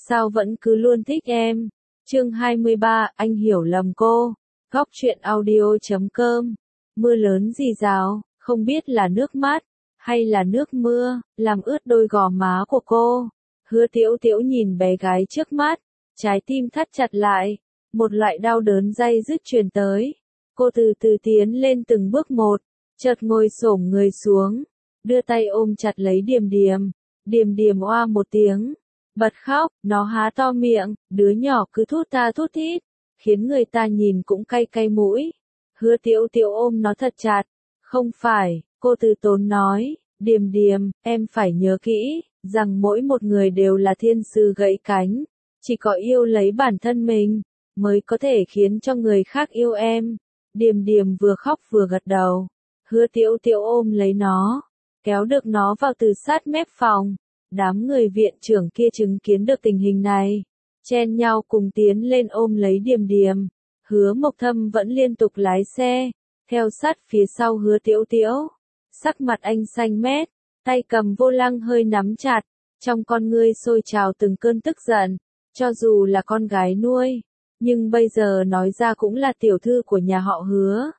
sao vẫn cứ luôn thích em. Chương 23, anh hiểu lầm cô. Góc truyện audio.com. Mưa lớn rì rào, không biết là nước mắt hay là nước mưa, làm ướt đôi gò má của cô. Hứa Tiểu Tiểu nhìn bé gái trước mắt, trái tim thắt chặt lại, một loại đau đớn day dứt truyền tới. Cô từ từ tiến lên từng bước một, chợt ngồi xổm người xuống, đưa tay ôm chặt lấy Điềm Điềm. Điềm Điềm oa một tiếng, bật khóc, nó há to miệng, đứa nhỏ cứ thút ta thút thít, khiến người ta nhìn cũng cay cay mũi. Hứa Tiểu Tiểu ôm nó thật chặt. Không phải, cô từ tốn nói, Điềm Điềm, em phải nhớ kỹ, rằng mỗi một người đều là thiên sư gãy cánh. Chỉ có yêu lấy bản thân mình, mới có thể khiến cho người khác yêu em. Điềm Điềm vừa khóc vừa gật đầu. Hứa Tiểu Tiểu ôm lấy nó, kéo được nó vào từ sát mép phòng. Đám người viện trưởng kia chứng kiến được tình hình này, chen nhau cùng tiến lên ôm lấy Điềm Điềm. Hứa Mộc Thâm vẫn liên tục lái xe, theo sát phía sau Hứa Tiểu Tiểu. Sắc mặt anh xanh mét, tay cầm vô lăng hơi nắm chặt, trong con ngươi sôi trào từng cơn tức giận. Cho dù là con gái nuôi, nhưng bây giờ nói ra cũng là tiểu thư của nhà họ Hứa.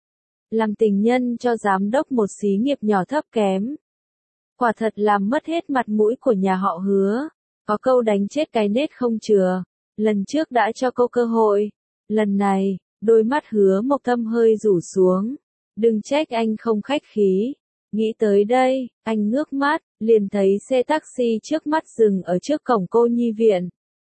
Làm tình nhân cho giám đốc một xí nghiệp nhỏ thấp kém. Quả thật làm mất hết mặt mũi của nhà họ Hứa. Có câu đánh chết cái nết không chừa. Lần trước đã cho cô cơ hội. Lần này, đôi mắt Hứa Mộc Thâm hơi rủ xuống. Đừng trách anh không khách khí. Nghĩ tới đây, anh ngước mắt, liền thấy xe taxi trước mắt dừng ở trước cổng cô nhi viện.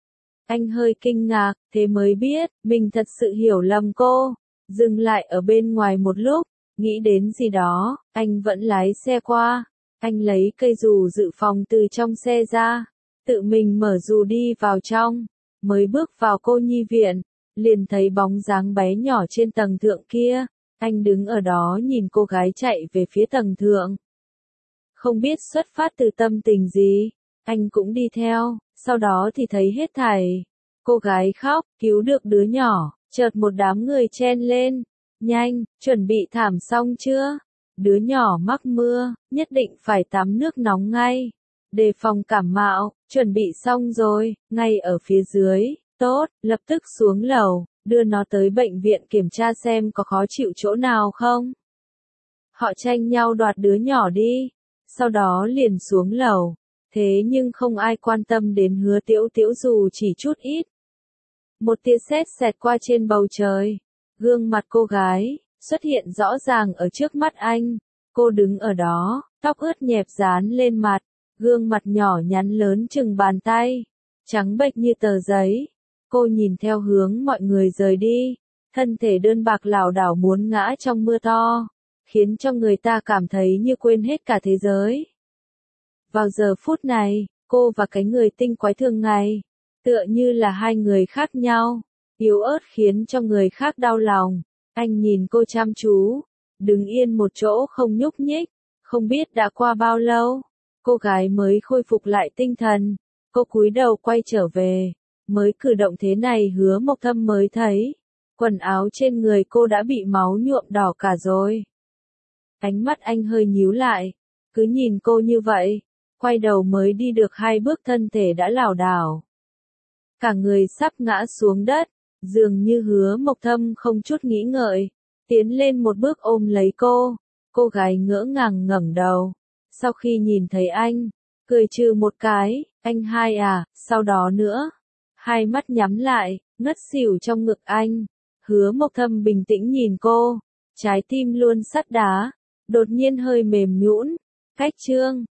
Anh hơi kinh ngạc, thế mới biết, mình thật sự hiểu lầm cô. Dừng lại ở bên ngoài một lúc, nghĩ đến gì đó, anh vẫn lái xe qua. Anh lấy cây dù dự phòng từ trong xe ra, tự mình mở dù đi vào trong. Mới bước vào cô nhi viện, liền thấy bóng dáng bé nhỏ trên tầng thượng kia. Anh đứng ở đó nhìn cô gái chạy về phía tầng thượng. Không biết xuất phát từ tâm tình gì, anh cũng đi theo, sau đó thì thấy hết thảy. Cô gái khóc, cứu được đứa nhỏ, chợt một đám người chen lên. Nhanh, chuẩn bị thảm xong chưa? Đứa nhỏ mắc mưa, nhất định phải tắm nước nóng ngay. Đề phòng cảm mạo, chuẩn bị xong rồi, ngay ở phía dưới. Tốt, lập tức xuống lầu, đưa nó tới bệnh viện kiểm tra xem có khó chịu chỗ nào không. Họ tranh nhau đoạt đứa nhỏ đi, sau đó liền xuống lầu. Thế nhưng không ai quan tâm đến Hứa Tiểu Tiểu dù chỉ chút ít. Một tia sét xẹt qua trên bầu trời. Gương mặt cô gái xuất hiện rõ ràng ở trước mắt anh. Cô đứng ở đó, tóc ướt nhẹp dán lên mặt, gương mặt nhỏ nhắn lớn chừng bàn tay, trắng bệch như tờ giấy. Cô nhìn theo hướng mọi người rời đi, thân thể đơn bạc lảo đảo muốn ngã trong mưa to, khiến cho người ta cảm thấy như quên hết cả thế giới. Vào giờ phút này, cô và cái người tinh quái thường ngày, tựa như là hai người khác nhau, yếu ớt khiến cho người khác đau lòng. Anh nhìn cô chăm chú, đứng yên một chỗ không nhúc nhích, không biết đã qua bao lâu, cô gái mới khôi phục lại tinh thần. Cô cúi đầu quay trở về, mới cử động thế này Hứa Mộc Thâm mới thấy, quần áo trên người cô đã bị máu nhuộm đỏ cả rồi. Ánh mắt anh hơi nhíu lại, cứ nhìn cô như vậy, quay đầu mới đi được 2 bước thân thể đã lảo đảo. Cả người sắp ngã xuống đất, dường như Hứa Mộc Thâm không chút nghĩ ngợi, tiến lên một bước ôm lấy cô. Cô gái ngỡ ngàng ngẩng đầu, sau khi nhìn thấy anh, cười trừ một cái, anh hai à, sau đó nữa. Hai mắt nhắm lại, ngất xỉu trong ngực anh. Hứa Mộc Thâm bình tĩnh nhìn cô, trái tim luôn sắt đá, đột nhiên hơi mềm nhũn. Cách chương